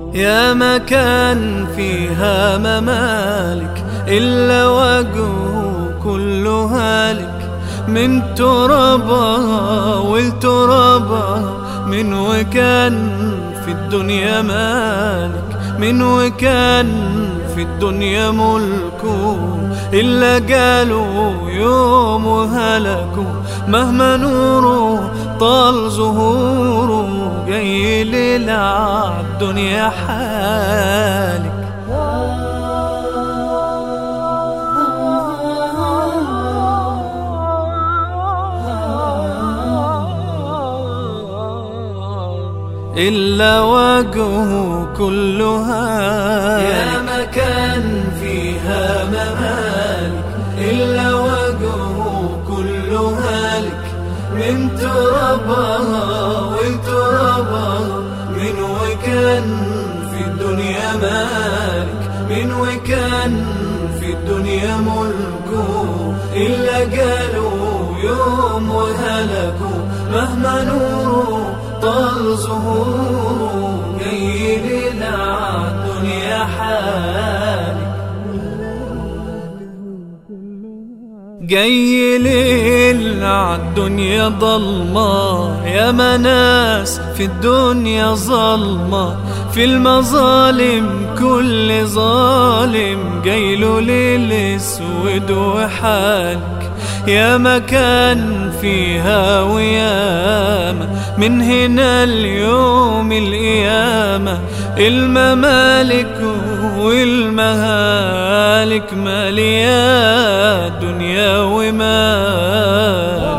يا مكان فيها ممالك إلا وجهه كله هالك، من ترابها والترابها، من وكان في الدنيا مالك، من وكان في الدنيا ملكه، إلا جاله يوم وهلكوا. مهما نوره طال ظهوره، جاي ليلة عالدنيا حالك. إلا وجهه كله هالك، يا مكان فيها ممالك إلا وجهه كله هالك، من ترابها والترابها، من وكان في الدنيا مالك، من وكان في الدنيا ملكه، إلا جاله يوم وهلكوا. مهما نوره طال ظهوره، جاي ليلة عالدنيا حالك، جاي ليل عالدنيا ضلمة. يا مناس في الدنيا ظلمة، في المظالم كل ظالم جايله ليل اسود وحالك. يا مكان فيها وياما، من هنا اليوم القيامة، الممالك والمهالك مالية دنيا ومال.